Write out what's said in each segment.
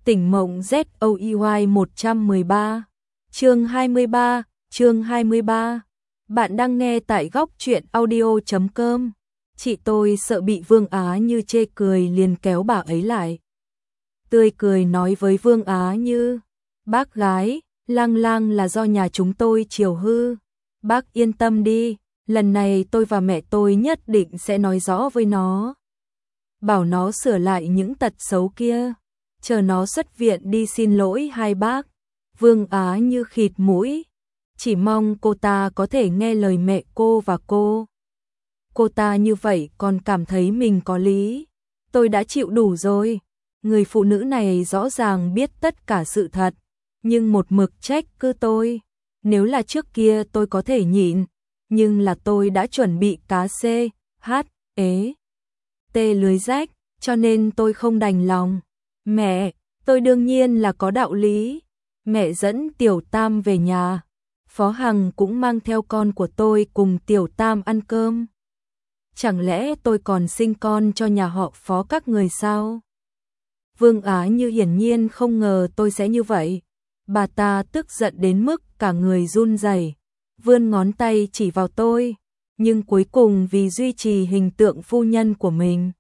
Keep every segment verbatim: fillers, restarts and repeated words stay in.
Tỉnh mộng Z O E Y một trăm mười ba, chương hai mươi ba, chương hai mươi ba. Bạn đang nghe tại góc truyện audio chấm com. Chị tôi sợ bị Vương Á Như chê cười liền kéo bà ấy lại. Tươi cười nói với Vương Á Như, bác gái, Lang Lang là do nhà chúng tôi chiều hư. Bác yên tâm đi, lần này tôi và mẹ tôi nhất định sẽ nói rõ với nó. Bảo nó sửa lại những tật xấu kia. Chờ nó xuất viện đi xin lỗi hai bác. Vương Á Như khịt mũi. Chỉ mong cô ta có thể nghe lời mẹ cô và cô. Cô ta như vậy còn cảm thấy mình có lý. Tôi đã chịu đủ rồi. Người phụ nữ này rõ ràng biết tất cả sự thật. Nhưng một mực trách cứ tôi. Nếu là trước kia tôi có thể nhịn. Nhưng là tôi đã chuẩn bị cá C, H, ế, T lưới rách. Cho nên tôi không đành lòng. Mẹ, tôi đương nhiên là có đạo lý. Mẹ dẫn Tiểu Tam về nhà. Phó Hằng cũng mang theo con của tôi cùng Tiểu Tam ăn cơm. Chẳng lẽ tôi còn sinh con cho nhà họ Phó các người sao? Vương Á Như hiển nhiên không ngờ tôi sẽ như vậy. Bà ta tức giận đến mức cả người run rẩy, vươn ngón tay chỉ vào tôi. Nhưng cuối cùng vì duy trì hình tượng phu nhân của mình,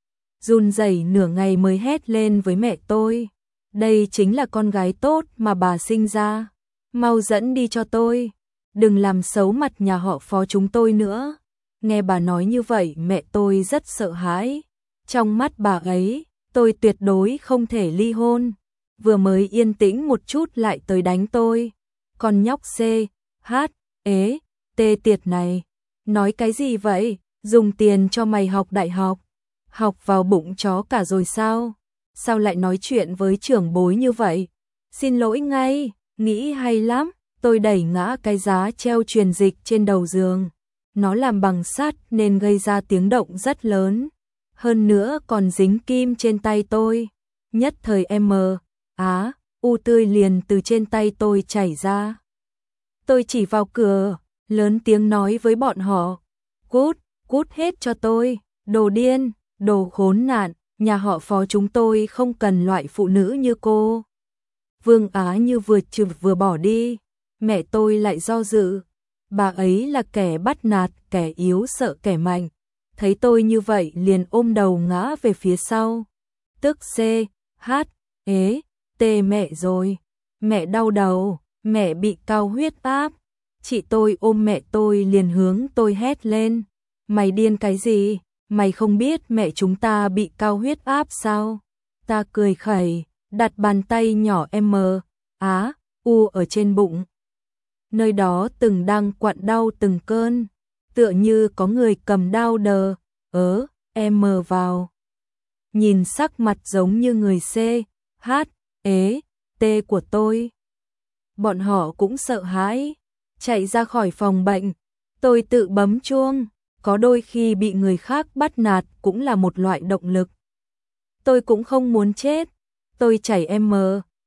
run rẩy nửa ngày mới hét lên với mẹ tôi. Đây chính là con gái tốt mà bà sinh ra. Mau dẫn đi cho tôi. Đừng làm xấu mặt nhà họ Phó chúng tôi nữa. Nghe bà nói như vậy mẹ tôi rất sợ hãi. Trong mắt bà ấy, tôi tuyệt đối không thể ly hôn. Vừa mới yên tĩnh một chút lại tới đánh tôi. Con nhóc C, H, ế, T tiệt này. Nói cái gì vậy? Dùng tiền cho mày học đại học. Học vào bụng chó cả rồi sao? Sao lại nói chuyện với trưởng bối như vậy? Xin lỗi ngay, nghĩ hay lắm. Tôi đẩy ngã cái giá treo truyền dịch trên đầu giường. Nó làm bằng sắt nên gây ra tiếng động rất lớn. Hơn nữa còn dính kim trên tay tôi. Nhất thời M, Á, U tươi liền từ trên tay tôi chảy ra. Tôi chỉ vào cửa, lớn tiếng nói với bọn họ. Cút, cút hết cho tôi, đồ điên. Đồ khốn nạn, nhà họ Phó chúng tôi không cần loại phụ nữ như cô. Vương Á Như vừa chửi vừa bỏ đi. Mẹ tôi lại do dự. Bà ấy là kẻ bắt nạt, kẻ yếu sợ kẻ mạnh. Thấy tôi như vậy liền ôm đầu ngã về phía sau. Tức C, H, ế, T mẹ rồi. Mẹ đau đầu, mẹ bị cao huyết áp. Chị tôi ôm mẹ tôi liền hướng tôi hét lên. Mày điên cái gì? Mày không biết mẹ chúng ta bị cao huyết áp sao? Ta cười khẩy, đặt bàn tay nhỏ M, Á, U ở trên bụng. Nơi đó từng đang quặn đau từng cơn, tựa như có người cầm đao đờ, ớ, M vào. Nhìn sắc mặt giống như người C, H, ế, T của tôi. Bọn họ cũng sợ hãi, chạy ra khỏi phòng bệnh. Tôi tự bấm chuông. Có đôi khi bị người khác bắt nạt cũng là một loại động lực. Tôi cũng không muốn chết. Tôi chảy M,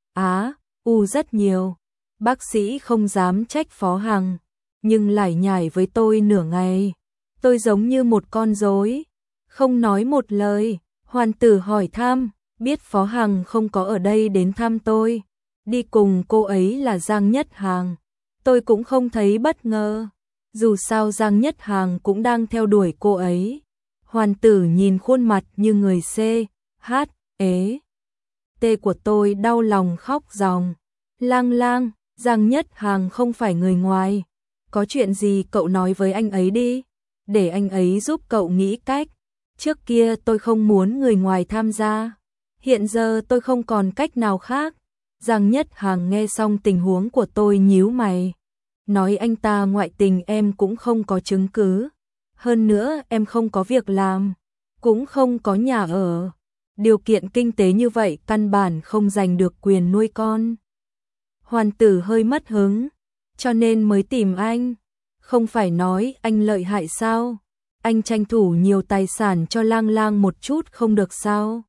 Á, U rất nhiều. Bác sĩ không dám trách Phó Hằng, nhưng lải nhải với tôi nửa ngày. Tôi giống như một con rối, không nói một lời. Hoàn tử hỏi thăm, biết Phó Hằng không có ở đây đến thăm tôi. Đi cùng cô ấy là Giang Nhất Hàng. Tôi cũng không thấy bất ngờ. Dù sao Giang Nhất Hàng cũng đang theo đuổi cô ấy. Hoàn tử nhìn khuôn mặt như người C, H, ế, T của tôi đau lòng khóc ròng. Lang Lang, Giang Nhất Hàng không phải người ngoài. Có chuyện gì cậu nói với anh ấy đi. Để anh ấy giúp cậu nghĩ cách. Trước kia tôi không muốn người ngoài tham gia. Hiện giờ tôi không còn cách nào khác. Giang Nhất Hàng nghe xong tình huống của tôi nhíu mày. Nói anh ta ngoại tình em cũng không có chứng cứ. Hơn nữa em không có việc làm, cũng không có nhà ở. Điều kiện kinh tế như vậy căn bản không giành được quyền nuôi con. Hoàn tử hơi mất hứng, cho nên mới tìm anh. Không phải nói anh lợi hại sao? Anh tranh thủ nhiều tài sản cho Lang Lang một chút không được sao?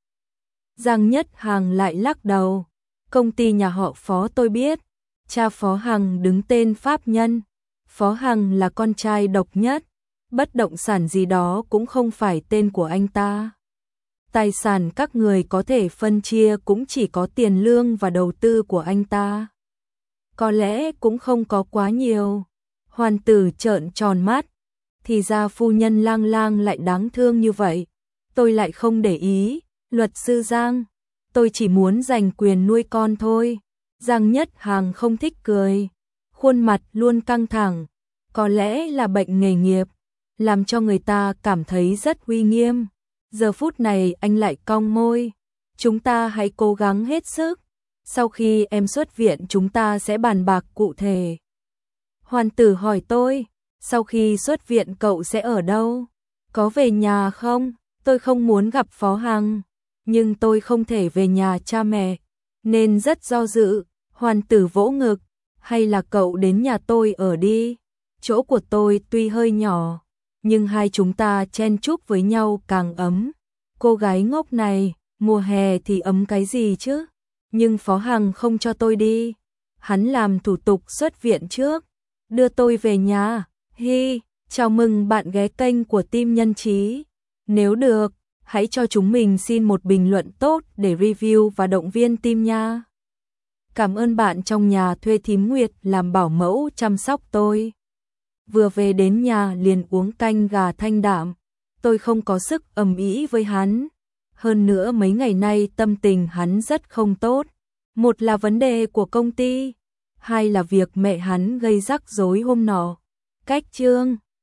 Giang Nhất Hàng lại lắc đầu. Công ty nhà họ Phó tôi biết. Cha Phó Hằng đứng tên pháp nhân. Phó Hằng là con trai độc nhất. Bất động sản gì đó cũng không phải tên của anh ta. Tài sản các người có thể phân chia cũng chỉ có tiền lương và đầu tư của anh ta. Có lẽ cũng không có quá nhiều. Hoàn tử trợn tròn mắt. Thì ra phu nhân Lang Lang lại đáng thương như vậy. Tôi lại không để ý. Luật sư Giang, tôi chỉ muốn giành quyền nuôi con thôi. Giang Nhất Hàng không thích cười. Khuôn mặt luôn căng thẳng. Có lẽ là bệnh nghề nghiệp, làm cho người ta cảm thấy rất uy nghiêm. Giờ phút này anh lại cong môi. Chúng ta hãy cố gắng hết sức. Sau khi em xuất viện chúng ta sẽ bàn bạc cụ thể. Hoàn tử hỏi tôi, sau khi xuất viện cậu sẽ ở đâu? Có về nhà không? Tôi không muốn gặp Phó Hằng, nhưng tôi không thể về nhà cha mẹ, nên rất do dự. Hoàn tử vỗ ngực, hay là cậu đến nhà tôi ở đi. Chỗ của tôi tuy hơi nhỏ, nhưng hai chúng ta chen chúc với nhau càng ấm. Cô gái ngốc này, mùa hè thì ấm cái gì chứ? Nhưng Phó Hằng không cho tôi đi. Hắn làm thủ tục xuất viện trước, đưa tôi về nhà. Hi, chào mừng bạn ghé kênh của Team Nhân Trí. Nếu được, hãy cho chúng mình xin một bình luận tốt để review và động viên team nha. Cảm ơn bạn trong nhà thuê thím Nguyệt làm bảo mẫu chăm sóc tôi. Vừa về đến nhà liền uống canh gà thanh đạm. Tôi không có sức ầm ĩ với hắn. Hơn nữa mấy ngày nay tâm tình hắn rất không tốt. Một là vấn đề của công ty, hai là việc mẹ hắn gây rắc rối hôm nọ. Cách chương